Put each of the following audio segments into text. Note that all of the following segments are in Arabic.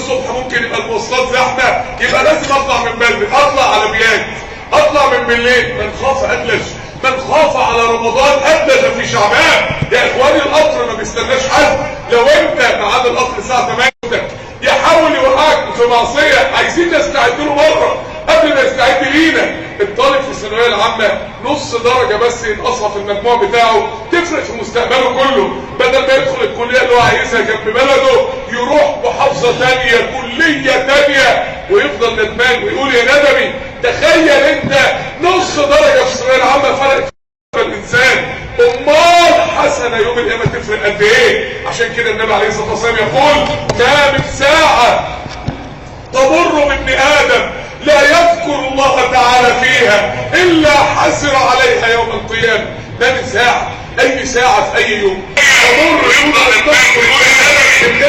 والصبح ممكن يبقى المواصلات زحمه، يبقى لازم اطلع من بدري، اطلع على بيات، اطلع من بالليل. من خاف ادلج، من خاف على رمضان ادلج في شعبان. يا اخواني القطر ما بيستناش حد. لو انت ميعاد القطر الساعه 8 يحاول يوقعك في معصيه، عايزين نستعد له مره قبل ما يستعد لينا. الطالب في الثانويه العامه نص درجه بس ينقصها في المجموع بتاعه تفرق في مستقبله كله. بدل ما يدخل الكليه اللي هو عايزها جنب بلده، يروح محافظه ثانيه، كليه ثانيه، ويفضل ندمان ويقول يا ندمي. تخيل انت نص درجه في الثانويه العامه فرقت في الانسان، امال حسنه يوم القيامه تفرق قد ايه؟ عشان كده النبي عليه الصلاه والسلام يقول: ما من ساعه تمر بابن ادم لا يذكر الله تعالى فيها الا حسر عليها يوم القيامه. ده من ساعه، اي ساعه في اي يوم تمر يوم ان تذكر الله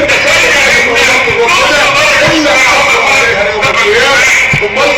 الا حسر عليها يوم القيامه. امال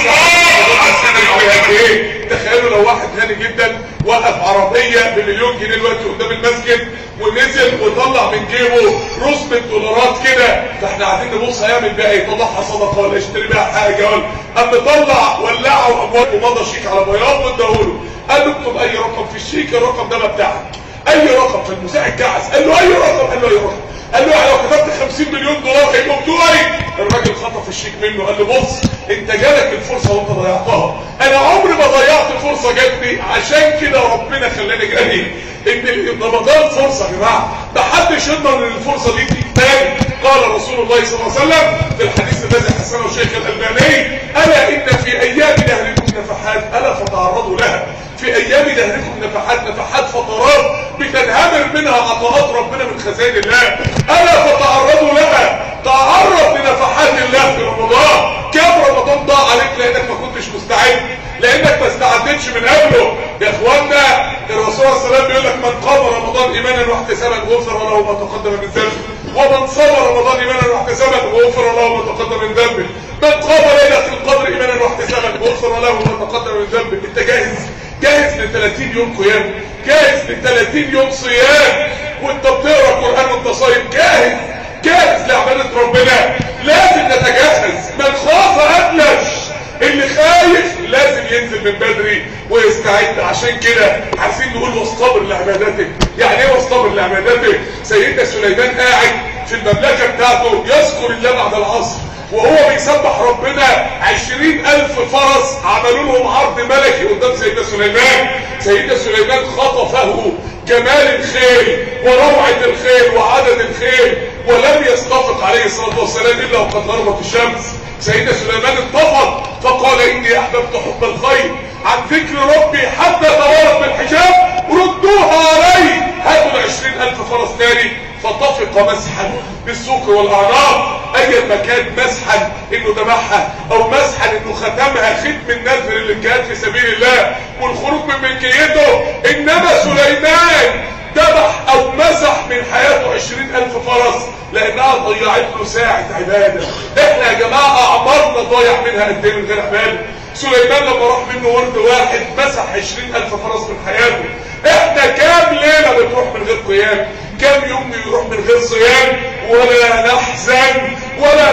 ساعه ايه؟ تخيلوا لو واحد غني جدا وقف عربيه ب1,000,000 جنيه دلوقتي قدام المسجد ونزل وطلع من جيبه رصبة دولارات كده، فاحنا قاعدين نبص هيعمل بيها ايه؟ يطلعها صدقه ولا يشتري بيها حاجه ولا؟ قام طلع ولعه واموال ومضى شيك على بياض واداهوله، قال له اكتب اي رقم في الشيك، الرقم ده بتاعك. اي رقم. فالمساعد جعس قال له اي رقم؟ قال له اي رقم. قال له لو كتبت 50 مليون دولار هيبقوا بتوعي. الراجل خطف الشيك منه، قال له بص انت جالك الفرصه وانت ضيعتها، انا عمري ما ضيعت فرصه جاتني، عشان كده ربنا خلاني جريء. ان رمضان فرصه يا جماعه، محدش يضمن ان الفرصه دي تيجي تاني. قال رسول الله صلى الله عليه وسلم في الحديث الذي حسنه الشيخ الالباني: الا ان في ايام دهركم نفحات الا فتعرضوا لها. في ايام دهركم نفحات فترات بتنهمر منها عطاءات ربنا من خزائن الله، الا فتعرضوا لها. تعرض لنفحات الله في رمضان. كم رمضان ضاع عليك لانك ما كنتش مستعد، لانك ما استعدتش من قبله. يا اخوانا الرسول صلى الله عليه وسلم بيقول لك: من قام رمضان ايمانا واحتسابا غفر له ما تقدم من ذنبه، ومن صام رمضان ايمانا واحتسابا غفر له ما تقدم من ذنبه، من قام ليله القدر ايمانا واحتسابا غفر له ما تقدم من ذنبه. انت جاهز؟ جاهز ل 30 يوم قيام؟ جاهز ل 30 يوم صيام وانت بتقرا قران وانت صايم؟ جاهز؟ جاهز لعباده ربنا؟ لازم نتجهز. من خاف ادلج. اللي خايف لازم ينزل من بدري ويستعد. عشان كده عايزين نقول: واصطبر لعبادتك. يعني ايه واصطبر لعبادتك؟ سيدنا سليمان قاعد في المملكه بتاعته يذكر الله بعد العصر، وهو بيسبح ربنا 20,000 فرس عملوا لهم عرض ملكي قدام سيدنا سليمان. سيدنا سليمان خطفه جمال الخيل وروعة الخيل وعدد الخيل، ولم يستفق عليه الصلاة والسلام إلا وقد غربت الشمس. سيدنا سليمان انتفض فقال: إني أحببت حب الخير عن ذكر ربي حتى توارت بالحجاب، ردوها علي. هاتوا 20,000 فرس تاني. فطفق مسحا بالسوق والاعناق. اي مكان مسحا انه ذبحها، او مسحا انه ختمها ختم النذر اللي كان في سبيل الله والخروج من ملكيته. انما سليمان ذبح او مسح من حياته 20,000 فرس لانها ضيعت له ساعة عبادة. احنا يا جماعة اعمارنا ضايع منها قد ايه من غير عبادة؟ سليمان لما راح منه ورد واحد مسح 20,000 فرس من حياته. احنا كام ليلة بتروح من غير قيام؟ كام يوم يروح من غير صيام؟ ولا نحزن ولا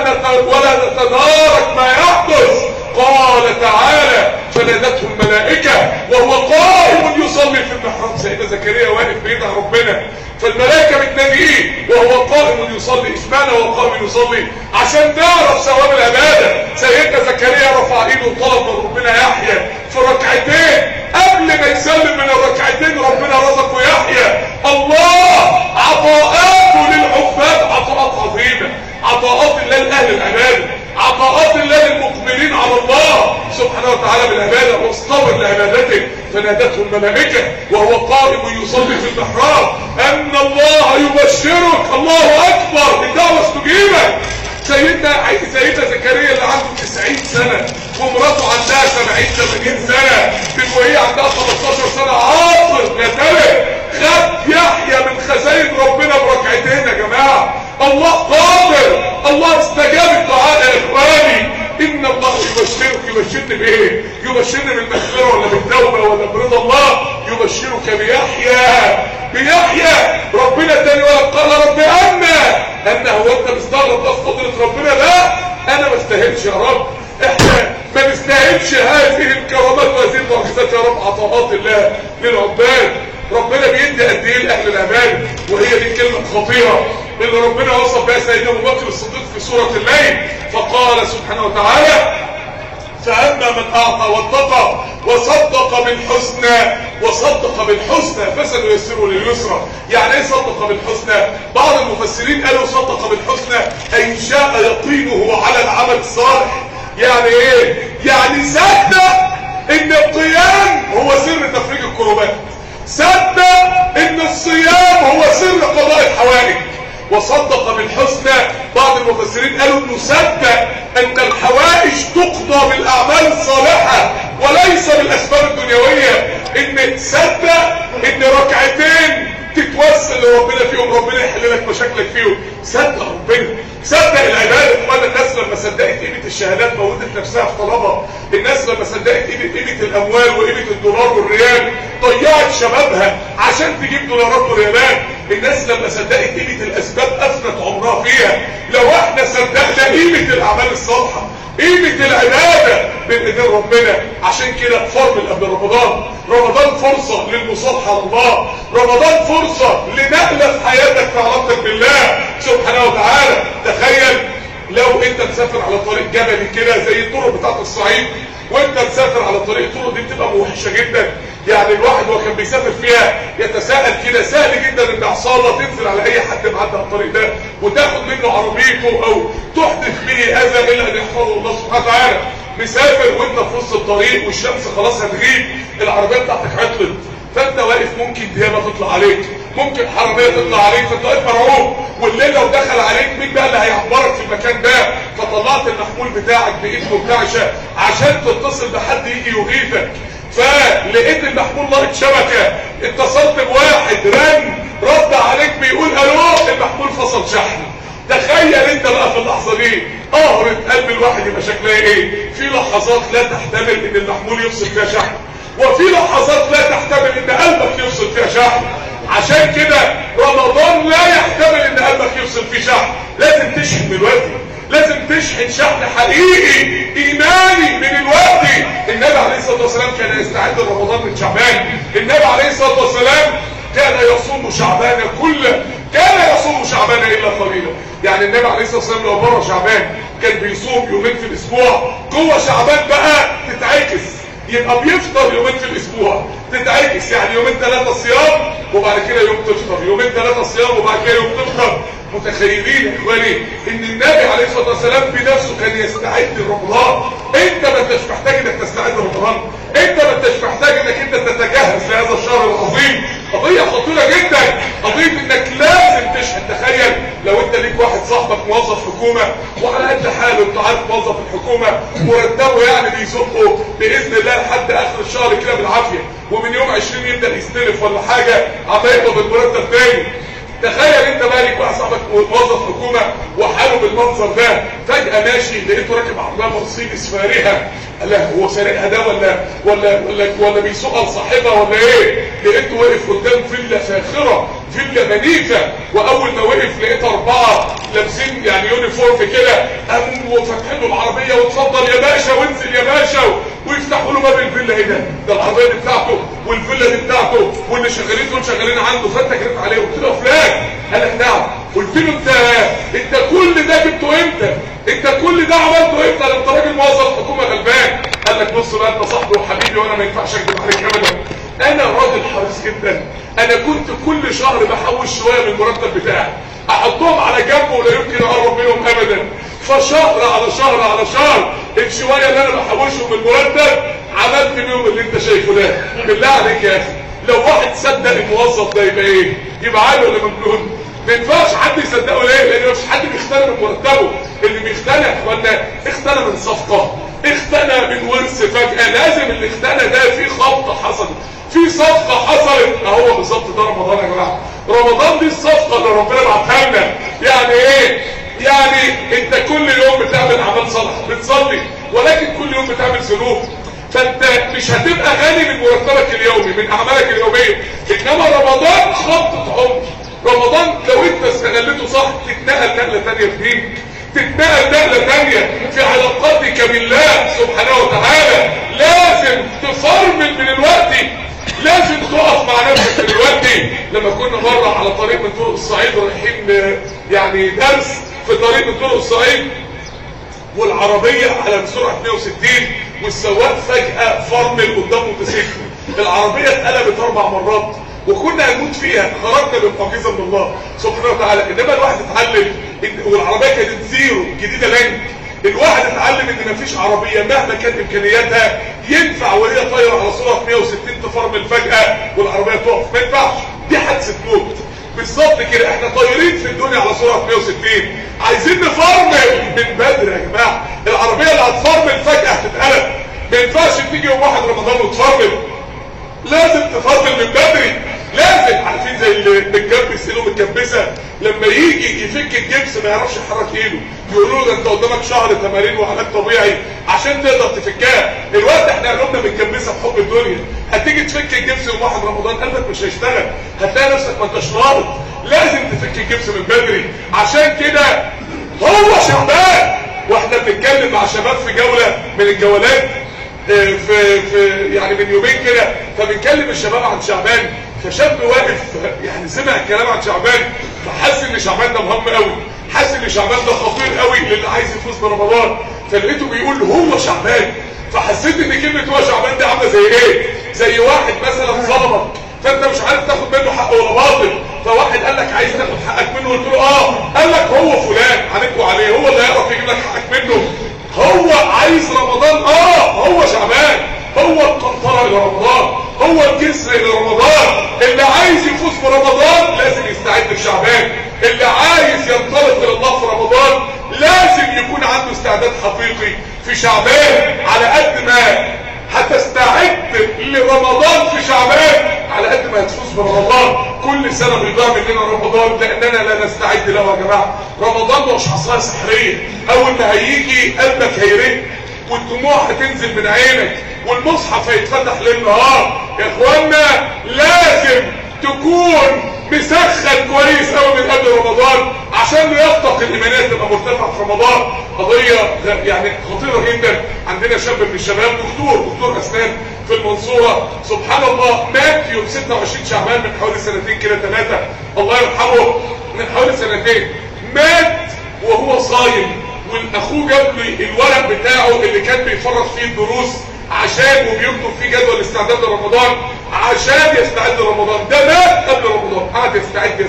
نتدارك ما يحدث. قال تعالى: فنادته الملائكة وهو قائم يصلي في المحراب. سيدنا زكريا واقف بيدعي ربنا، فالملائكة بتناديه وهو قائم يصلي. اشمعنى وهو قائم يصلي؟ عشان نعرف ثواب العبادة. سيدنا زكريا رفع ايده وطلب من ربنا يحيى في ركعتين، قبل ما يسلم من الركعتين ربنا رزقه يحيى. الله عطاءاته للعباد عطاءات عظيمة، عطاءات الله لأهل العبادة، عطاءات الله للمقبلين على الله سبحانه وتعالى بالعبادة. واصطبر لعبادته. فنادته الملائكة وهو قائم يصلي في المحراب أن الله يبشرك. الله أكبر، الدعوة استجيبت. سيدنا زكريا اللي عنده 90 سنة ومراته عندها 70-80 سنة، وهي عندها 15 سنة عاطل يتلف، خد يحيى من خزائن ربنا بركعتين. يا جماعة الله قادر، الله استجاب الدعاء. يا اخواني ان الله يبشرك. يبشرني بايه؟ يبشرني بالمغفرة ولا بالتوبة ولا برضا الله؟ يبشرك بيحيى بيحيى ربنا تاني ولد قال رب انا هو انت مستغرب ده قدرة ربنا؟ لا انا ما استاهلش يا رب، احنا ما نستاهلش هذه الكرامات وهذه المعجزات يا رب، عطاءات الله للعباد. ربنا بيدي قد ايه لاهل الامان، وهي دي كلمه خطيره اللي ربنا وصف بها سيدنا ابو بكر الصديق في سوره الليل، فقال سبحانه وتعالى فأما من أعطى واتقى وصدق بالحسنى، وصدق بالحسنى فسنيسره لليسرى. يعني ايه صدق بالحسنى؟ بعض المفسرين قالوا صدق بالحسنى أي شاء يقينه على العمل الصالح. يعني ايه؟ يعني صدق ان القيام هو سر تفريج الكربات، صدق ان الصيام هو سر قضاء الحوائج. وصدق بالحسنى بعض المفسرين قالوا انه صدق ان الحوائج تقضى بالاعمال الصالحه وليس بالاسباب الدنيويه، ان صدق ان ركعتين تتوسل لربنا فيهم ربنا يحل لك مشاكلك فيهم. صدق ربنا، صدق العباده. وانا الناس لما صدقت قيمه الشهادات موتت نفسها في طلبها، الناس لما صدقت قيمه الاموال وقيمه الدولار والريال ضيعت شبابها عشان تجيب دولارات وريالات، الناس لما صدقت قيمه الاسباب افنت عمرها فيها. لو احنا صدقنا قيمه الاعمال الصالحه، قيمه العباده بين ايدين ربنا، عشان كده فرض قبل رمضان، رمضان فرصه للمصالحه الله، رمضان فرصه لنقله في حياتك في علاقتك بالله سبحانه وتعالى. تخيل لو انت مسافر على طريق جبلي كده زي الطرق بتاعت الصعيد، وانت مسافر على طريق الطرق دي بتبقى موحشه جدا، يعني الواحد وهو كان بيسافر فيها يتساءل كده، سهل جدا ان عصاره تنزل على اي حد معدي على الطريق ده وتاخد منه عربيته او تحدث به اذى الا ان يحفظه الله سبحانه وتعالى. مسافر وانت في وسط الطريق والشمس خلاص هتغيب، العربيه بتاعتك عطلت، فانت واقف ممكن ديابه تطلع عليك، ممكن حراميه تطلع عليك، فانت واقف مرعوب، والليل لو دخل عليك مين بقى اللي هيعبرك في المكان ده؟ فطلعت المحمول بتاعك بايد مرتعشه عشان تتصل بحد يجي يغيثك، فلقيت المحمول لاقط شبكه، اتصلت بواحد رد عليك بيقول الو، المحمول فصل شحن. تخيل انت بقى في اللحظه دي قهرة قلب الواحد يبقى شكلها ايه؟ في لحظات لا تحتمل ان المحمول يفصل فيها شحن، وفي لحظات لا تحتمل ان قلبك يفصل فيها شحن. عشان كده رمضان لا يحتمل ان قلبك يفصل فيه شحن، لازم تشحن دلوقتي، لازم تشحن شحن حقيقي ايماني من الوقت. النبي عليه الصلاه والسلام كان يستعد لرمضان من شعبان، النبي عليه الصلاه والسلام كان يصوم شعبان كله، كان يصوم شعبان الا قليلا. يعني النبي عليه الصلاه والسلام لو بره شعبان كان بيصوم يومين في الاسبوع، جوه شعبان بقى تتعكس، يبقى بيفطر يومين في الاسبوع، تتعكس يعني يومين 3 صيام وبعد كده يوم تفطر، يومين 3 صيام وبعد كده يوم تفطر. متخيلين يا اخواني ان النبي عليه الصلاه والسلام بنفسه كان يستعد لرمضان؟ انت ما انتش محتاج انك تستعد لرمضان، انت ما انتش محتاج انك انت تتجهز لهذا الشهر العظيم. قضيه خطيره جدا، قضيه انك لازم تشحن. تخيل لو انت ليك واحد صاحبك موظف حكومه وعلى قد حاله، انت عارف موظف الحكومه مرتبه يعني بيزقه باذن الله لحد اخر الشهر كده بالعافيه، ومن يوم 20 يبدا يستلف ولا حاجه عمال يقبض المرتب تاني. تخيل انت بقى ليك واحد صاحبك موظف حكومه وحاله بالمنظر ده، فجاه ماشي لقيته راكب عربيه مرسيدس فارهه، لا هو سارقها ده ولا بيسوقها لصاحبها ولا ايه؟ لقيته واقف قدام فيلا فاخره، فيلا منيفه، واول ما وقف لقيت 4 لابسين يعني يونيفورم كده، قاموا فاتحين له العربيه واتفضل يا باشا وانزل يا باشا، ويفتحوا له باب الفيلا. ايه ده العربيه دي بتاعته والفيلا دي بتاعته واللي شغالين دول شغالين عنده. فانت جريت عليه قلت له فلان، قال لك نعم. قلت له انت كل ده جبته امتى؟ انت كل ده عملته امتى؟ انت راجل موظف حكومه غلبان. قال لك بص بقى انت صاحبي وحبيبي وانا ما ينفعش اكذب عليك ابدا، انا راجل حريص جدا، انا كنت كل شهر بحوش شويه من المرتب بتاعي احطهم على جنب ولا يمكن اقرب منهم ابدا، فشهر على شهر على شهر الشويه اللي انا بحوشهم من المرتب عملت بيهم اللي انت شايفه ده. بالله عليك يا اخي لو واحد صدق الموظف ده يبقى ايه؟ يبقى عالي ولا مجنون؟ ما ينفعش حد يصدقه. ليه؟ لان مفيش حد بيختنى من مرتبه. اللي بيختنى يا اخوانا اختنى من صفقه، اختنى من ورث فجاه. لازم اللي اختنى ده في خبطه حصلت، في صفقه حصلت. اهو بالظبط ده رمضان يا جماعه، رمضان دي الصفقه اللي ربنا بعتها لنا. يعني ايه؟ يعني انت كل يوم بتعمل اعمال صالحه، بتصلي، ولكن كل يوم بتعمل ذنوب. فانت مش هتبقى غني من مرتبك اليومي من اعمالك اليوميه، انما رمضان خطة عمر. رمضان لو انت استغلته صح تتنقل نقله ثانيه في دينك، تتنقل نقله ثانيه في علاقاتك بالله سبحانه وتعالى. لازم تفرمل من الوقت، لازم تقف مع نفسك دلوقتي. لما كنا مره على طريق من طرق الصعيد رايحين يعني درس في طريق من طرق الصعيد، والعربيه على سرعه 160 والسواق فجاه فرمل قدام موتوسيكل، العربيه اتقلبت 4 مرات وكنا هنموت فيها. خرجنا بمعجزه من الله سبحانه وتعالى. انما الواحد اتعلم والعربيه كانت زيرو جديده لانج، الواحد اتعلم ان مفيش عربيه مهما كانت امكانياتها ينفع وهي طايره على سرعه 160 تفرمل فجاه والعربيه تقف، ما ينفعش، دي حادثه موت. بالظبط كده احنا طايرين في الدنيا على سرعه 160 عايزين نفرمل من بدري يا جماعه. العربيه اللي هتفرمل فجاه هتتقلب، ما ينفعش تيجي يوم 1 رمضان وتفرمل، لازم تفرمل من بدري. لازم عارفين زي اللي متكبس ايده متكبسه لما يجي يفك الجبس ما يعرفش يحرك ايده، يقولوا له ده انت قدامك شهر تمارين وعلاج طبيعي عشان تقدر تفكها. الوقت احنا قلوبنا متكبسه بحب الدنيا، هتيجي تفك الجبس يوم 1 رمضان قلبك مش هيشتغل، هتلاقي نفسك ما انتش راضي. لازم تفك الجبس من بدري. عشان كده هو شعبان واحنا بنتكلم مع شباب في جوله من الجولات في يعني من يومين كده، فبنكلم الشباب عن شعبان، فشاب واقف يعني سمع الكلام عن شعبان فحس ان شعبان ده مهم قوي، حس ان شعبان ده خطير قوي للي عايز يفوز برمضان، فلقيته بيقول هو شعبان. فحسيت ان كلمه هو شعبان دي عامله زي ايه؟ زي واحد مثلا ظلمك فانت مش عارف تاخد منه حق ولا باطل، فواحد قال لك عايز تاخد حقك منه قلت له قال لك هو فلان عليكوا عليه، هو اللي هيعرف يجيب لك حقك منه. هو عايز رمضان، هو شعبان، هو القنطرة الى رمضان، هو الجسر الى رمضان. اللي عايز يفوز برمضان لازم يستعد لشعبان، اللي عايز ينطلق الى الله في رمضان لازم يكون عنده استعداد حقيقي في شعبان. على قد ما هتستعد لرمضان في شعبان على قد ما هتفوز برمضان. كل سنة بيضيع مننا رمضان لاننا لا نستعد له يا جماعة. رمضان مش عصاية سحرية، اول ما هيجي قلبك هيرق والدموع هتنزل من عينك والمصحف هيتفتح ليل نهار. يا اخوانا لازم تكون مسخن كويس قوي من قبل رمضان عشان لياقتك الايمانيه تبقى مرتفعه في رمضان. قضيه يعني خطيره جدا. عندنا شاب من الشباب دكتور اسنان في المنصوره، سبحان الله مات يوم 26 شعبان من حوالي 2 كده 3 الله يرحمه، من حوالي 2 مات وهو صايم، واخوه جاب لي الورق بتاعه اللي كان بيفرغ فيه الدروس عشان وبيكتب فيه جدول الاستعداد لرمضان عشان يستعد لرمضان. ده مات قبل رمضان، قعد يستعد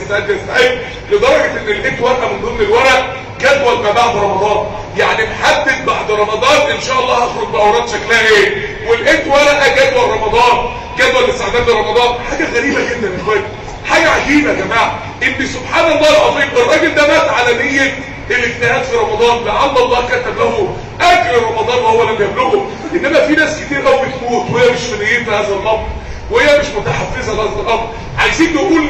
لدرجه ان لقيت ورقه من ضمن الورق جدول ما بعد رمضان، يعني محدد بعد رمضان ان شاء الله هخرج باوراد شكلها ايه، ولقيت ورقه جدول رمضان، جدول الاستعداد لرمضان. حاجه غريبه جدا يا اخوان، حاجه عجيبه يا جماعه، ان سبحان الله العظيم الراجل ده مات على نيه الاجتهاد في رمضان، لعل الله كتب له اجر رمضان وهو لم يبلغه. انما في ناس كتير قوي بتموت وهي مش في نيتها هذا الامر، وهي مش متحفزه لهذا الامر. عايزين نقول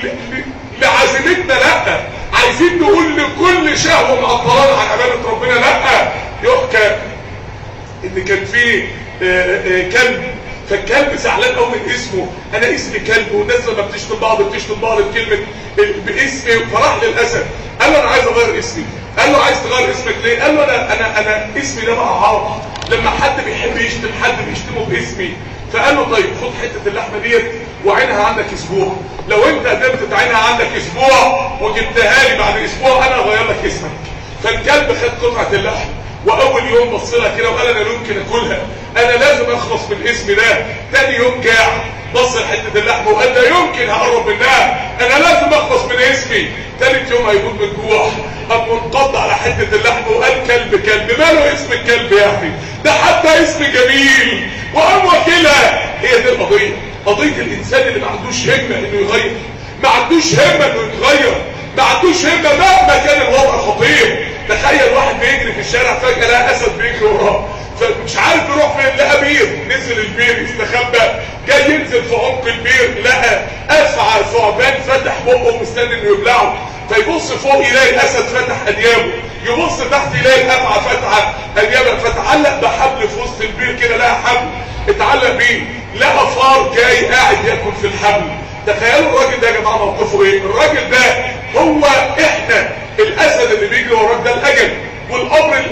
لعزيمتنا لا، عايزين نقول لكل شهوه معطلانه عن عباده ربنا لا. يحكى ان كان في كلب، فالكلب زعلان قوي من اسمه، انا اسمي كلب والناس لما بتشتم بعض بكلمه باسمي، فراح للاسد قال له انا عايز اغير اسمي. قال له عايز تغير اسمك ليه؟ قال له انا اسمي ده بقى عار، لما حد بيحب يشتم حد بيشتمه باسمي. فقال له طيب خد حته اللحمه ديت وعينها عندك اسبوع، لو انت قدرت تعينها عندك اسبوع وجبتها لي بعد اسبوع انا هغير لك اسمك. فالكلب خد قطعه اللحم واول يوم بص لها كده وقال انا لا يمكن اكلها، انا لازم اخلص من اسمي ده. تاني يوم جاع بص لحته اللحمه وقال لا يمكن هقرب منها، انا لازم اخلص من اسمي. تالت يوم هيموت من الجوع، قام منقض على حته اللحمه وقال كلب ماله اسم الكلب يعني؟ ده حتى اسم جميل وقام واكلها. هي دي القضيه، قضيه الانسان اللي ما عندوش همه انه يغير، ما عندوش همه انه يتغير، ما عندوش همه مهما كان الوضع خطير. تخيل واحد بيجري في الشارع فجاه لقى اسد بيجري وراه، فمش عارف يروح فين، لقى بير، نزل البير يستخبى، جاي ينزل في عمق البير لقى افعى ثعبان فتح بقه مستني انه يبلعه، فيبص فوق يلاقي الاسد فتح انيابه، يبص تحت يلاقي الافعى فاتحه، اليمن فتعلق بحبل في وسط البير كده، لقى حبل اتعلق بيه، لقى فار جاي قاعد ياكل في الحبل. تخيلوا الراجل ده يا جماعه موقفه ايه؟ الراجل ده هو احنا الاسد اللي بيجري وراك ده الاجل، والقبر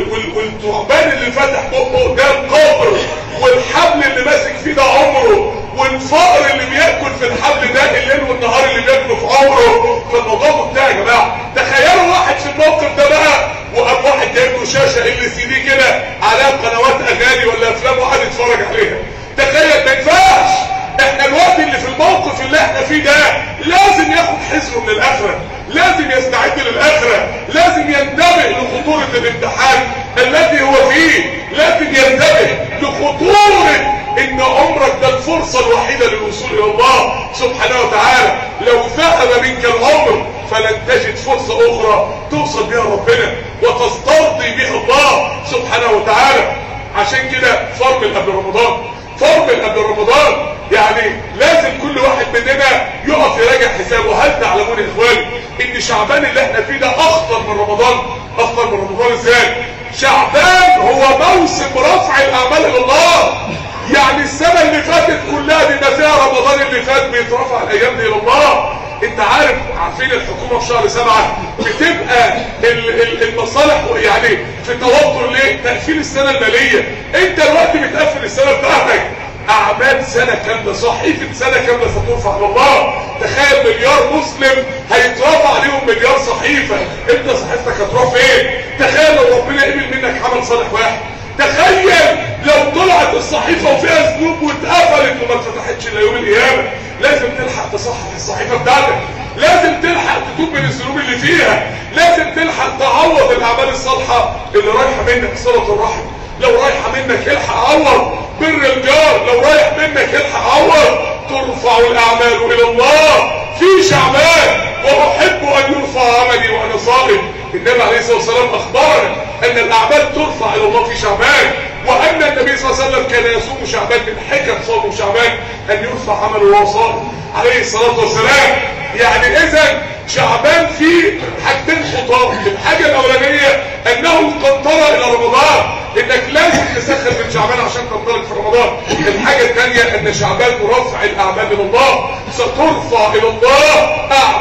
والثعبان اللي فتح بقه ده القبر، والحبل اللي ماسك فيه ده عمره، والفقر اللي بياكل في الحبل ده الليل والنهار اللي بياكله في عمره. فالموضوع منتهي يا جماعه. تخيلوا واحد في الموقف ده بقى وقام واحد جايب له شاشه LCD كده عليها قنوات اغاني ولا افلام وقعد يتفرج عليها. تخيل، ما ينفعش. احنا الوقت اللي في الموقف اللي احنا فيه ده لازم ياخد حذره من الاخره، لازم يستعد للاخره، لازم ينتبه لخطوره الامتحان الذي هو فيه، لازم ينتبه لخطوره ان عمرك ده الفرصه الوحيده للوصول الى الله سبحانه وتعالى. لو ذهب منك العمر فلن تجد فرصه اخرى توصل بها ربنا وتسترضي بها الله سبحانه وتعالى. عشان كده فرمل قبل رمضان، فرمل قبل رمضان. يعني لازم كل واحد مننا يقف يراجع حسابه. هل تعلمون يا اخواني ان شعبان اللي احنا فيه ده اخطر من رمضان؟ اخطر من رمضان ازاي؟ شعبان هو موسم رفع الاعمال الى الله. يعني السنه اللي فاتت كلها بما فيها رمضان اللي فات بيترفع الايام دي الى الله. انت عارفين الحكومه في شهر 7 بتبقى المصالح يعني في توتر ليه؟ تقفيل السنه الماليه. انت دلوقتي بتقفل السنه بتاعتك، اعمال سنه كامله، صحيفه سنه كامله سترفع الى الله. تخيل مليار مسلم هيترفع عليهم مليار صحيفه، انت صحيفتك هتروح فين؟ تخيل لو ربنا قبل منك عمل صالح واحد، تخيل لو طلعت الصحيفه وفيها ذنوب واتقفلت وما اتفتحتش الا يوم القيامه. لازم تلحق تصحح الصحيفه بتاعتك، لازم تلحق تتوب من الذنوب اللي فيها، لازم تلحق تعوض الاعمال الصالحه اللي رايحه منك. صله الرحم لو رايحه منك الحق عوض، بر الجار لو رايح منك الحق عوض. ترفع الاعمال الى الله في شعبان، واحب ان يرفع عملي وانا صائم. النبي عليه الصلاه والسلام اخبرنا ان الاعمال ترفع الى الله في شعبان، وان النبي صلى الله عليه وسلم كان يصوم شعبان. من حكم صوم شعبان ان يرفع عمله وهو صائم عليه الصلاه والسلام. يعني اذا شعبان فيه حاجتين خطاب. الحاجه الاولانيه انه القنطره الى رمضان، انك لازم تسخن من شعبان عشان تنطلق في رمضان. الحاجه الثانيه ان شعبان مرفع الاعمال الى الله، سترفع الى الله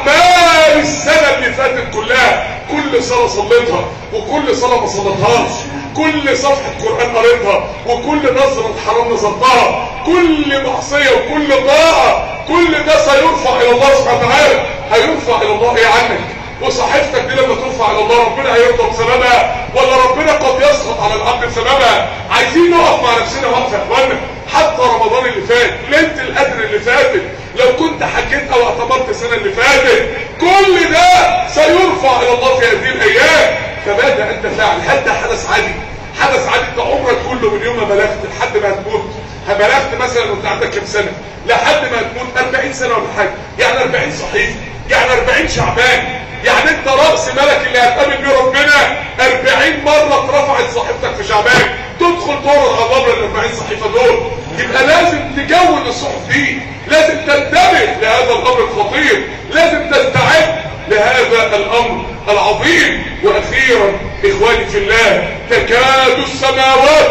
اعمال السنه اللي فاتت كلها. كل صلاه صليتها وكل صلاه ما صليتهاش، كل صفحه قران قريتها وكل نظره حرام نظرتها، كل معصيه وكل طاعه، كل ده سيرفع الى الله سبحانه وتعالى. هيرفع الى الله ايه عنك؟ وصحيفتك دي لما ترفع الى الله ربنا هيرضى بسببها ولا ربنا قد يسخط على العبد بسببها؟ عايزين نقف مع نفسنا وقفه يا اخوانا. حتى رمضان اللي فات، ليله القدر اللي فاتت، لو كنت حكيت او اعتبرت السنه اللي فاتت، كل ده سيرفع الى الله في هذه الايام. فماذا انت فاعل؟ هل ده حدث عادي؟ حدث عادي؟ انت عمرك كله من يوم ما بلغت لحد ما هتموت، بلغت مثلا وانت عندك كام سنه لحد ما هتموت 40 سنه ولا حاجه، يعني 40 صحيفه، يعني 40 شعبان. يعني انت رأس ملك اللي هتقابل بيه ربنا 40 مرة اترفعت صحيفتك في شعبان، تدخل دور الغضب ال 40 صحيفة دول. يبقى لازم تجود الصحف دي، لازم تنتبه لهذا الامر الخطير، لازم تستعد لهذا الامر العظيم. واخيرا اخواني في الله، تكاد السماوات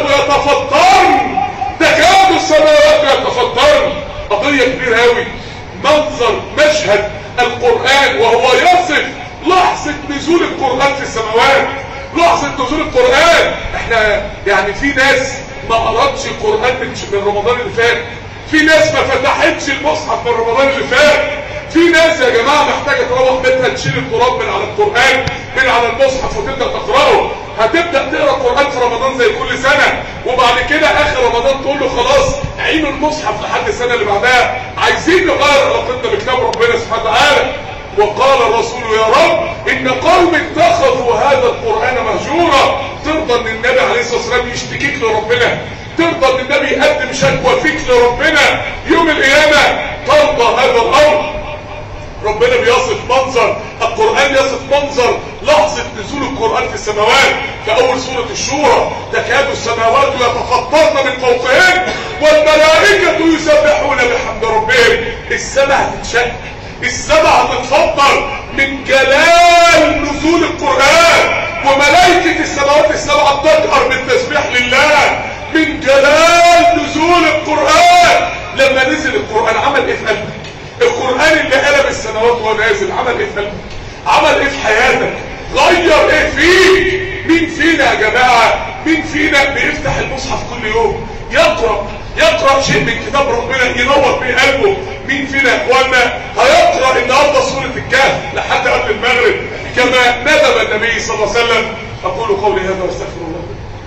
يتفطرن، تكاد السماوات يتفطرن. قضية كبيرة قوي، منظر مشهد القرآن وهو يصف لحظة نزول القرآن في السماوات، لحظة نزول القرآن. احنا يعني في ناس ما قرأتش القرآن من رمضان اللي فات، في ناس ما فتحتش المصحف من رمضان اللي فات، في ناس يا جماعة محتاجة تروح بيتها تشيل التراب من على القرآن من على المصحف وتبدأ تقرأه. هتبدأ تقرأ القرآن في رمضان زي كل سنة، وبعد كده اخر رمضان تقول له خلاص عينوا المصحف لحد السنة اللي بعدها. عايزين نغير علاقتنا بكتاب ربنا سبحانه وتعالى. وقال الرسول يا رب ان قوم اتخذوا هذا القرآن مهجورا. ترضى ان النبي عليه الصلاة والسلام يشتكيك لربنا؟ ترضى ان النبي يقدم شكوى فيك لربنا يوم القيامة؟ ترضى هذا الامر؟ ربنا بيصف منظر القرآن، يصف منظر لحظة نزول القرآن في السماوات في اول سورة الشورى. تكاد السماوات يتفطرن من فوقهن والملائكة يسبحون بحمد ربهم. السماء هتتشق، السماء هتتفطر من جلال نزول القرآن السماوات السبعة بتجهر بالتسبيح لله من جلال نزول القرآن. لما نزل القرآن عمل ايه في قلبك؟ القرآن اللي قلب السماوات وهو نازل عمل ايه في قلبك؟ عمل ايه في حياتك؟ غير ايه فيك؟ مين فينا يا جماعة، مين فينا بيفتح المصحف كل يوم يقرأ شيء من كتاب ربنا ينور بيه قلبه؟ مين فينا يا اخوانا هيقرأ النهارده سورة الكهف لحد قبل المغرب كما ندب النبي صلى الله عليه وسلم؟ اقول قولي هذا واستغفر الله.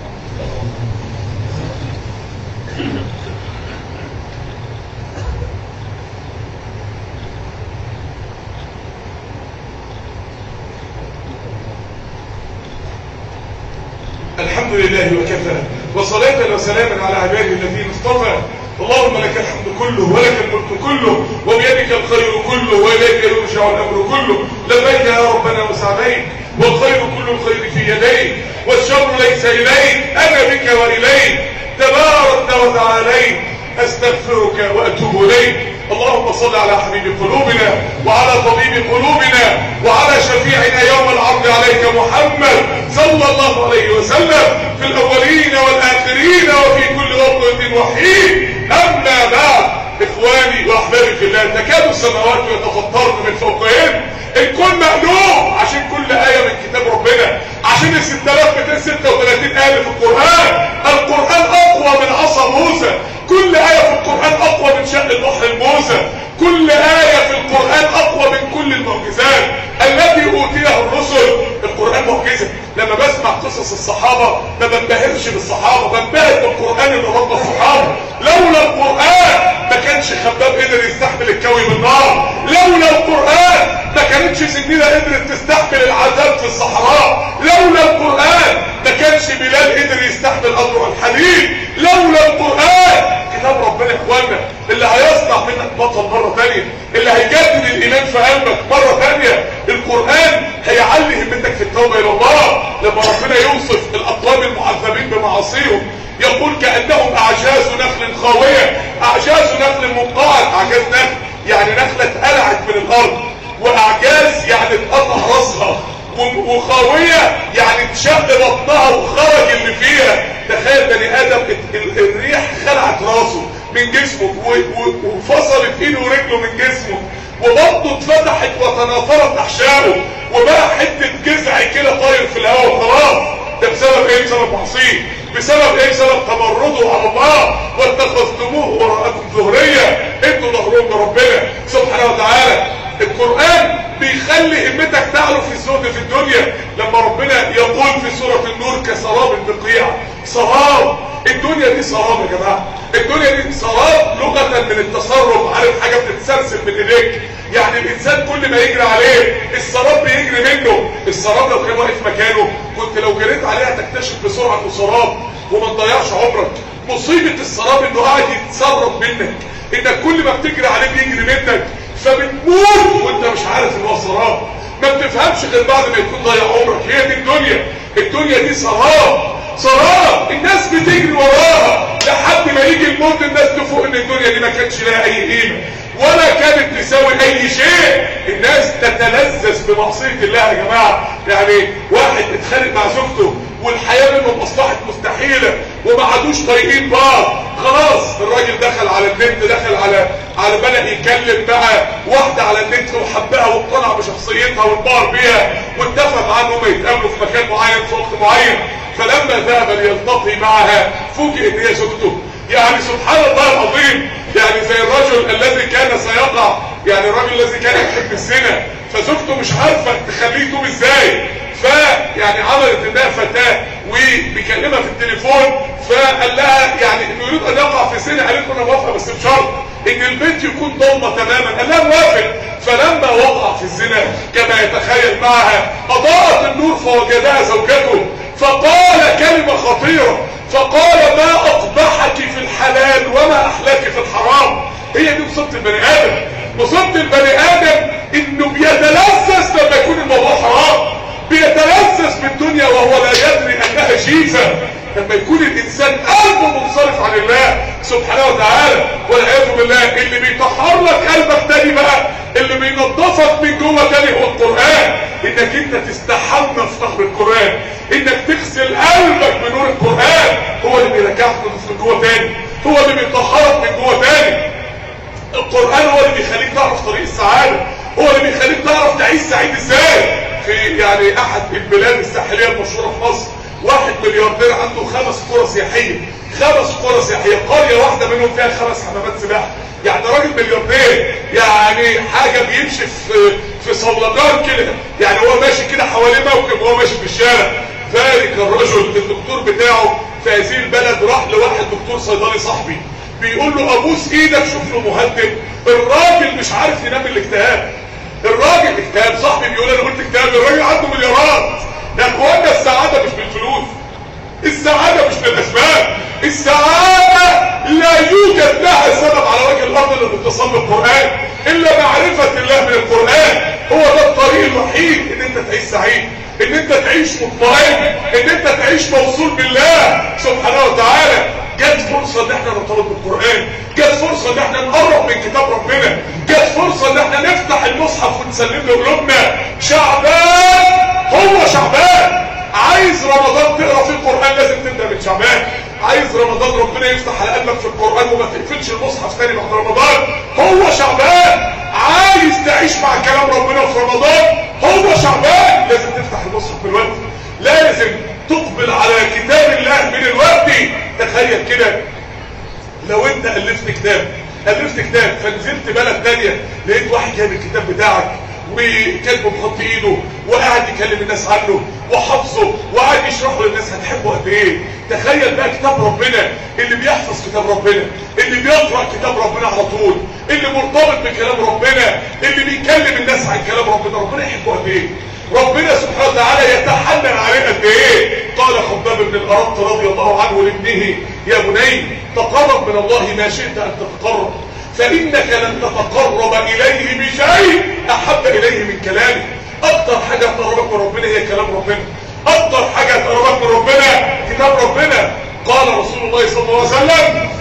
الحمد لله وكفى وصلاة وسلاما على عباده الذين اصطفى. اللهم لك الحمد كله ولك الملك كله وبيدك الخير كله واليك يرجع الامر كله. لبيك يا ربنا وسعديك والخير كل الخير في يديك والشر ليس اليك انا بك واليك تباركت وتعاليت استغفرك واتوب اليك. اللهم صل على حبيب قلوبنا وعلى طبيب قلوبنا وعلى شفيعنا يوم العرض عليك محمد صلى الله عليه وسلم في الاولين والاخرين وفي كل وقت وحيد. اما بعد اخواني واحبابي في الله، تكاد السماوات يتفطرن من فوقهن. الكون مقلوب عشان كل آية من كتاب ربنا، عشان ال 6236 آية في القرآن. القرآن اقوى من عصا موسى، كل آية في القرآن اقوى من شق البحر الموسى، كل آية في القرآن اقوى من كل المعجزات التي اوتيها الرسل. القرآن معجزة. لما بسمع قصص الصحابة ما بنبهرش بالصحابة، بنبهر بالقرآن اللي ربى الصحابة. لولا القرآن ما كانش خباب قدر يستحمل الكوي بالنار، لولا القرآن ما كانتش سنينة قدرت تستحمل العذاب في الصحراء، لولا القرآن ما كانش بلال قدر يستحمل أذرع الحديد، لولا القرآن. كتاب ربنا يا اخوانا اللي هيصنع منك بطل مرة تانية، اللي هيجدد الايمان في قلبك مرة تانية. القرآن هيعلي همتك في التوبة الى الله. لما ربنا يوصف الاقوام المعذبين بمعاصيهم يقول كأنهم اعجاز نخل خاوية، اعجاز نخل مقطعة. اعجاز نخل يعني نخلة اتقلعت من الارض، واعجاز يعني اتقطع راسها، وخاوية يعني اتشق بطنها وخرج اللي فيها. تخيل بني ادم الريح خلعت راسه من جسمه وفصلت ايده ورجله من جسمه، وبطنه اتفتحت وتناثرت احشائه وبقى حته جذع كده طاير في الهواء وخلاص. ده بسبب ايه؟ بسبب معصيه. بسبب ايه؟ بسبب تمرده على الله. واتخذتموه وراءكم ظهريا، انتوا ظهرهم لربنا سبحانه وتعالى. القرآن بيخلي همتك تعلو في الزهد في الدنيا. لما ربنا يقول في سورة النور كسراب بقيع، سراب. الدنيا دي سراب يا جماعة، الدنيا دي سراب لغة من التصرف. عارف حاجة بتتسرسل من ايديك، يعني الانسان كل ما يجري عليه السراب بيجري منه. السراب لو كان واقف مكانه كنت لو جريت عليها تكتشف بسرعة انه سراب وما تضيعش عمرك. مصيبة السراب انه قاعد يتسرب منك، انك كل ما بتجري عليه بيجري منك فبتموت وانت مش عارف ان هو سراب. ما بتفهمش غير بعد ما يكون ضيع عمرك. هي دي الدنيا، الدنيا دي سراب. الناس بتجري وراها لحد ما يجي الموت الناس تفوق ان الدنيا دي ما كانتش لها اي قيمه ولا كانت تساوي اي شيء. الناس تتلذذ بمعصيه الله يا جماعه. يعني واحد اتخانق مع زوجته والحياه منهم اصبحت مستحيله وما عادوش طايقين بعض، خلاص الراجل دخل على النت، دخل على بدأ يتكلم مع واحده على النت وحبها واقتنع بشخصيتها وانبهر بيها واتفق معاها انهم يتقابلوا في مكان معين في وقت معين. فلما ذهب ليلتقي معها فوجئ ان هي زوجته. يعني سبحان الله العظيم، يعني زي الرجل الذي كان سيقع، يعني الرجل الذي كان يحب الزنا فزوجته مش عارفه تخليه يتوب ازاي، فيعني عملت انها فتاه وبيكلمها في التليفون فقال لها يعني انه يريد ان يقع في الزنا. قالت له انا موافقه بس بشرط ان البيت يكون ضلمه تماما. قال لها موافق. فلما وقع في الزنا كما يتخيل معها اضاءت النور فوجدها زوجته فقال كلمه خطيره، فقال ما اقبحك في الحلال وما احلاك في الحرام. هي دي مصيبه البني ادم. مصيبه البني ادم انه بيتلذذ لما يكون الموضوع حرام، بيتلذذ بالدنيا وهو لا يدري انها جيفه. لما يكون الانسان قلبه منصرف عن الله سبحانه وتعالى والعياذ بالله. اللي بيطهر لك قلبك تاني بقى، اللي بينظفك من جوه تاني هو القرآن. انك انت تستحمى في نهر القرآن، انك تغسل بنور القرآن، هو اللي بيرجعك من جوه تاني، هو اللي بيطهرك من جوه تاني. القرآن هو اللي بيخليك تعرف طريق السعادة، هو اللي بيخليك تعرف تعيش سعيد ازاي. في يعني احد البلاد الساحلية المشهورة في مصر، واحد ملياردير عنده 5 قرى سياحية، 5 قرى سياحية، قرية واحدة منهم فيها 5 حمامات سباحة. يعني راجل ملياردير، يعني حاجة بيمشي في صولجان كده، يعني هو ماشي كده حواليه موكب وهو ماشي في الشارع. ذلك الرجل الدكتور بتاعه في هذه البلد راح لواحد دكتور صيدلي صاحبي بيقول له ابوس ايدك شوف له مهدئ. الراجل مش عارف ينام الاكتئاب، الراجل اكتئاب. صاحبي بيقول انا قلت اكتئاب، الراجل عنده مليارات. يا اخوانا السعاده مش بالفلوس، السعاده مش بالاسباب، السعاده لا يوجد لها سبب على وجه الارض الا باتصال بالقران، الا معرفه الله من القران. هو ده الطريق الوحيد ان انت تعيش سعيد، ان انت تعيش مطمئن، ان انت تعيش موصول بالله سبحانه وتعالى. جت فرصة ان احنا نرتبط بالقرآن، جت فرصة ان احنا نقرب من كتاب ربنا، جت فرصة ان احنا نفتح المصحف ونسلم له قلوبنا. شعبان هو شعبان، عايز رمضان تقرا فيه القرآن لازم تبدأ من شعبان. عايز رمضان ربنا يفتح على قلبك في القرآن وما تقفلش المصحف تاني بعد رمضان، هو شعبان. عايز تعيش مع كلام ربنا في رمضان، هو شعبان. لازم تفتح المصحف دلوقتي، لازم تقبل على كتاب الله من الوقت. تخيل كده لو انت ألفت كتاب فنزلت بلد تانية، لقيت واحد جايب الكتاب بتاعك وكاتبه بخط ايده وقاعد يكلم الناس عنه وحفظه وقاعد يشرحه للناس، هتحبه قد ايه؟ تخيل بقى كتاب ربنا، اللي بيحفظ كتاب ربنا، اللي بيقرأ كتاب ربنا على طول، اللي مرتبط بكلام ربنا، اللي بيكلم الناس عن كلام ربنا، ربنا يحبه قد ايه؟ ربنا سبحانه وتعالى يتحنن عليه قد ايه؟ قال خباب بن الأرط رضي الله عنه لابنه يا بني تقرب من الله ما شئت ان تتقرب، فانك لن تتقرب اليه بشيء احب اليه من كلامه. اكتر حاجه تقربك من ربنا هي كلام ربنا، اكتر حاجه تقربك من ربنا كتاب ربنا. قال رسول الله صلى الله عليه وسلم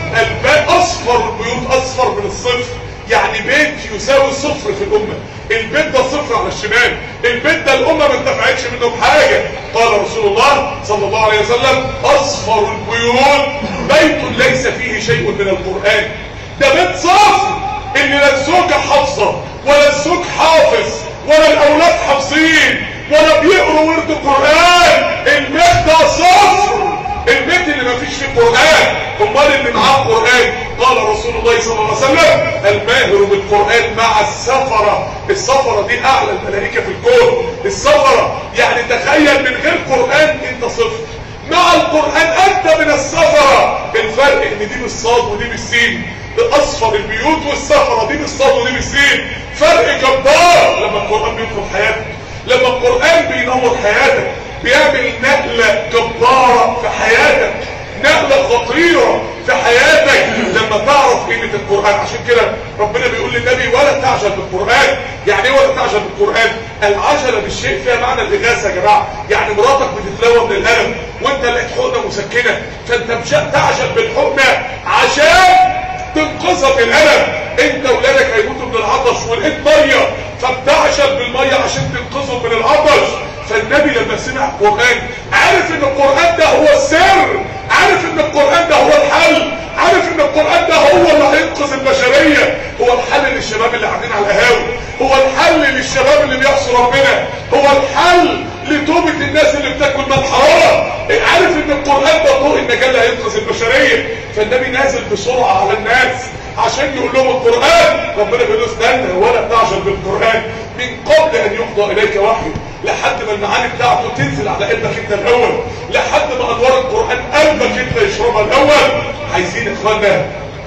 اصفر البيوت اصفر من الصفر، يعني بيت يساوي صفر في الامه، البيت ده صفر على الشمال، البيت ده الامه ما انتفعتش منه بحاجه. قال رسول الله صلى الله عليه وسلم اصفر البيوت بيت ليس فيه شيء من القران. ده بيت صفر اللي لا الزوجه حافظه ولا الزوج حافظ ولا الاولاد حافظين ولا بيقروا ورد القران، البيت ده صفر، البيت اللي ما فيش فيه قرآن. امال اللي معاه قرآن؟ قال رسول الله صلى الله عليه وسلم الماهر بالقرآن مع السفرة. السفرة دي اعلى الملائكة في الكون، السفرة يعني تخيل من غير قرآن انت صفر، مع القرآن انت من السفرة. الفرق ان دي بالصاد ودي بالسين، اصفر البيوت والسفرة دي بالصاد ودي بالسين، فرق جبار. لما القرآن بيدخل حياتك، لما القرآن بينور حياتك، بيعمل نقلة جبارة في حياتك، نقلة خطيرة في حياتك لما تعرف قيمة القرآن. عشان كده ربنا بيقول للنبي ولا تعجل بالقرآن. يعني ايه ولا تعجل بالقرآن؟ العجلة بالشيء فيها معنى الإغاثة يا جماعة. يعني مراتك بتتلوى من الألم وانت لقيت حقنة مسكنة، فانت مش تعجل بالحقنة عشان تنقذها من الألم. انت ولادك هيموتوا من العطش ولقيت مية فبتعجل بالمية عشان تنقذهم من العطش. فالنبي لما سمع القرآن عارف ان القرآن ده هو السر، عارف ان القرآن ده هو الحل، عارف ان القرآن ده هو اللي هينقذ البشرية، هو الحل للشباب اللي قاعدين على القهاوي، هو الحل للشباب اللي بيعصوا ربنا، هو الحل لتوبة الناس اللي بتاكل مال حرام. عارف ان القرآن ده طرق النجاة اللي هينقذ البشرية. فالنبي نازل بسرعة على الناس عشان يقول لهم القرآن. ربنا بيقول استنى ولا تعجل بالقرآن من قبل ان يقضى اليك وحي، لحد ما المعاني بتاعته تنزل على قلبك انت الاول، لحد ما انوار القرآن قلبك انت يشربها الاول. عايزين اخوانا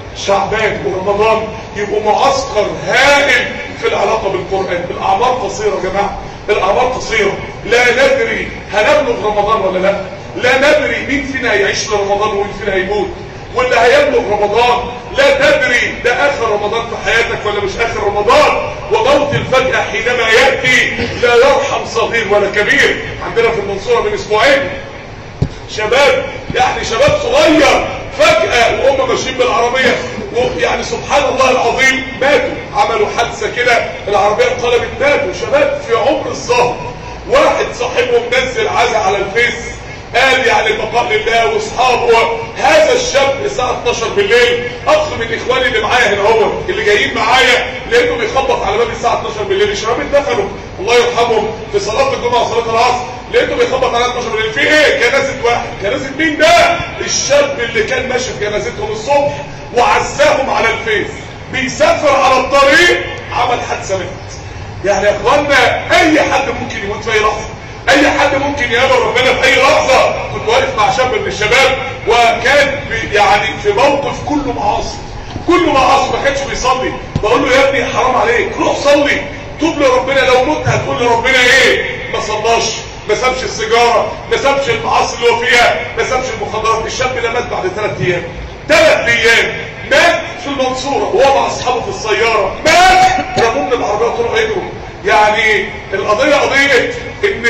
شعبان ورمضان يبقوا معسكر هائل في العلاقة بالقرآن. الاعمار قصيرة يا جماعة، الاعمار قصيرة، لا ندري هنبلغ رمضان ولا لا، لا ندري مين فينا هيعيش لرمضان ومين فينا هيموت، واللي هيبلغ رمضان لا تدري ده اخر رمضان في حياتك ولا مش اخر رمضان. وموت الفجأة حينما يأتي لا يرحم صغير ولا كبير. عندنا في المنصورة من اسبوعين شباب، يعني شباب صغير فجأة وهم ماشيين بالعربية يعني سبحان الله العظيم ماتوا، عملوا حادثة كده العربية انقلبت ماتوا. شباب في عمر الظهر. واحد صاحبهم نزل عزا على الفيس قال الجهاد يعني البقاء لله واصحابه. هذا الشاب الساعه 12 بالليل، اخ من اخواني اللي معايا هنا هو اللي جايين معايا، لانه بيخبط على باب الساعه 12 بالليل. الشباب اتدفنوا الله يرحمهم في صلاه الجمعه وصلاه العصر، لقيته بيخبط على 12 بالليل. في ايه؟ جنازه واحد. جنازه مين ده؟ الشاب اللي كان ماشي في جنازتهم الصبح وعزاهم على الفيس، بيسافر على الطريق عمل حادثه مات. يعني يا اخوانا اي حد ممكن يموت في اي لحظه، اي حد ممكن يقابل ربنا في اي لحظه. كنت واقف مع شاب من الشباب وكان يعني في موقف كله معاصي، كله معاصي، ما كانش بيصلي. بقول له يا ابني حرام عليك، روح صلي، توب لربنا، لو مت هتقول لربنا ايه؟ ما صلاش، ما سابش السيجاره، ما سابش المعاصي اللي هو فيها، ما سابش المخدرات. الشاب ده مات بعد 3 ايام، 3 ايام مات في المنصوره وهو مع اصحابه في السياره، مات رموه من العربيه وطلعوا ايدهم. يعني القضيه قضيه ان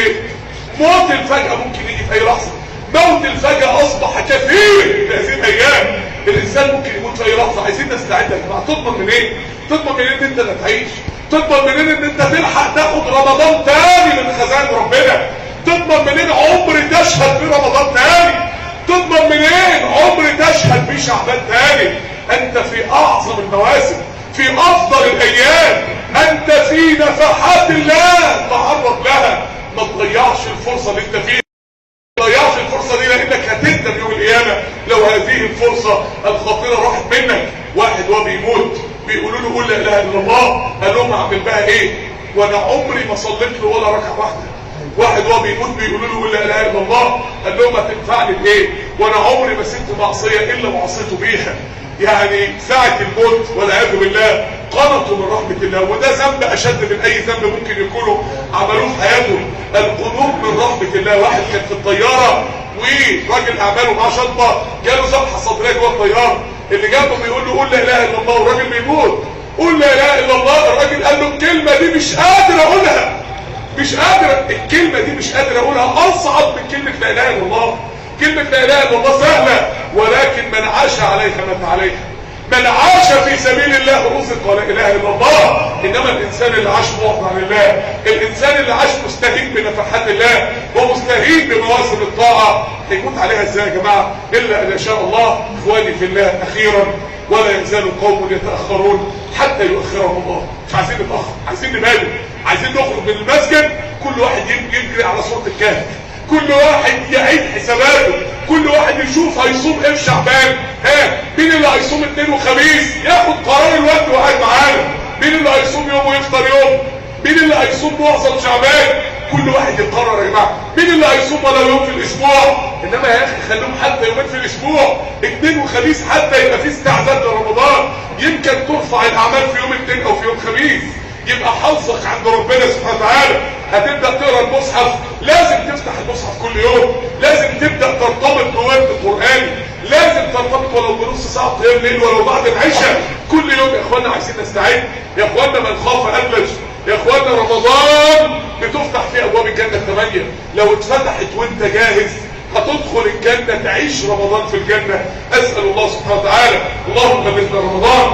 موت الفجأة ممكن يجي في اي لحظة. موت الفجأة اصبح كثير في هذه الايام. الانسان ممكن يموت في اي لحظة. عايزين نستعد يا جماعة. تضمن منين؟ تضمن منين ان انت اللي تعيش؟ تضمن منين ان انت تلحق تاخد رمضان تاني من خزائن ربنا؟ تضمن منين عمر تشهد في رمضان تاني؟ تضمن منين عمر تشهد في شعبان تاني؟ انت في اعظم المواسم، في افضل الايام، انت في نفحات الله، تعرض لها. ما تضيعش الفرصة اللي انت فيها، ما تضيعش الفرصة دي، لانك هتندم يوم القيامة لو هذه الفرصة الخطيرة راحت منك. واحد وهو بيموت بيقولوا له قول لا اله الا الله، قال لهم اعمل بقى ايه؟ وانا عمري ما صليت له ولا ركعة واحدة. واحد وهو بيموت بيقولوا له قول لا اله الا الله، قال لهم هتنفعني بايه؟ وانا عمري ما سبت معصية الا معصيته بيها. يعني ساعة الموت والعياذ بالله قنطوا من رحمة الله، وده ذنب اشد من اي ذنب ممكن يكونوا عملوه في حياتهم. القنوط من رحمة الله. واحد كان في الطيارة وراجل اعماله معاه شنطة، جاله ذبحة صدرية جوه الطيارة، اللي جنبه بيقول له قول لا اله الا الله، والراجل بيموت قول لا اله الا الله. الراجل قال له الكلمة دي مش قادر اقولها، مش قادر، الكلمة دي مش قادر اقولها، اصعب من كلمة لا اله الا الله. كلمة لا اله الا الله سهلة، ولكن من عاش عليها مات عليها. من عاش في سبيل الله رزق ولا اله الا الله. انما الانسان اللي عاش معطى عن الله، الانسان اللي عاش مستهين بنفحات الله ومستهين بمواسم الطاعة، هيموت عليها ازاي يا جماعة؟ الا ان يشاء الله. اخواني في الله، اخيرا ولا يزال قوم يتأخرون حتى يؤخرهم الله. مش عايزين نتأخر، عايزين نبادر، عايزين نخرج من المسجد كل واحد يجري على صورة الكهف، كل واحد يعيد حساباته، كل واحد يشوف هيصوم ايه في شعبان. مين اللي هيصوم اثنين وخميس؟ ياخد قرار الوقت وقاعد معانا. مين اللي هيصوم يوم ويفطر يوم؟ مين اللي هيصوم معظم شعبان؟ كل واحد يقرر يا جماعه. مين اللي هيصوم ولو يوم في الاسبوع؟ انما يا اخي خليهم حتى يومين في الاسبوع، اثنين وخميس، حتى يبقى في استعداد لرمضان. يمكن ترفع الاعمال في يوم اثنين او في يوم خميس، يبقى حظك عند ربنا سبحانه وتعالى. هتبدا تقرا المصحف، لازم تفتح المصحف كل يوم، لازم تبدا ترتبط بورد القران، لازم ترتبط ولو بنص ساعه قيام ليل ولو بعد العشاء كل يوم. يا اخوانا عايزين نستعد، يا اخوانا من خاف ادلج، يا اخوانا رمضان بتفتح فيه ابواب الجنه 8. لو اتفتحت وانت جاهز هتدخل الجنه، تعيش رمضان في الجنه. اسال الله سبحانه وتعالى اللهم بلغنا رمضان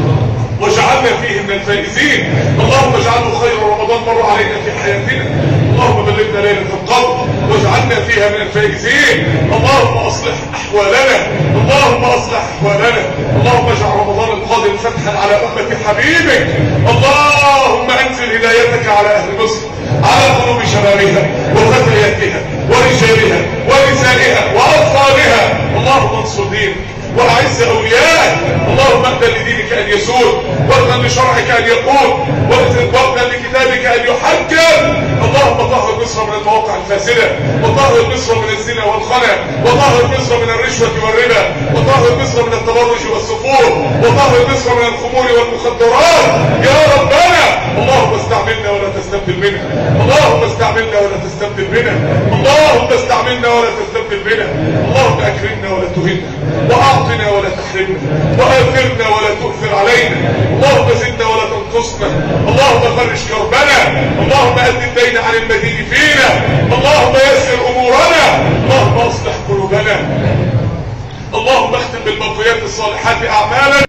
واجعلنا فيه من الفائزين. اللهم اجعله خير رمضان مر علينا في حياتنا. اللهم بلغنا ليلة القدر واجعلنا فيها من الفائزين. اللهم اصلح احوالنا، اللهم اصلح احوالنا. اللهم اجعل رمضان القادم فتحا على امة حبيبك. اللهم انزل هدايتك على اهل مصر، على قلوب شبابها وفتياتها ورجالها ونسائها واطفالها. اللهم انصر دينك واعز اولياءك. اللهم اذن لدينك ان يسود، واذن لشرعك ان يقود، واذن لكتابك ان يحكم. اللهم طهر مصر من المواقع الفاسده، وطهر مصر من الزنا والخنا، وطهر مصر من الرشوه والربا، وطهر مصر من التبرج والسفور، وطهر مصر من الخمور والمخدرات يا ربنا. اللهم استعملنا ولا تستبدل بنا، اللهم استعملنا ولا تستبدل بنا، اللهم استعملنا ولا تستبدل بنا. اللهم اكرمنا ولا تهنا، واعطنا ولا تحرمنا، واثرنا ولا تؤثر علينا. اللهم زدنا ولا تنقصنا. اللهم فرج كربنا، اللهم اد الدين عن المدين فينا، اللهم يسر امورنا، اللهم اصلح قلوبنا. اللهم اختم بالبقيات الصالحات اعمالنا.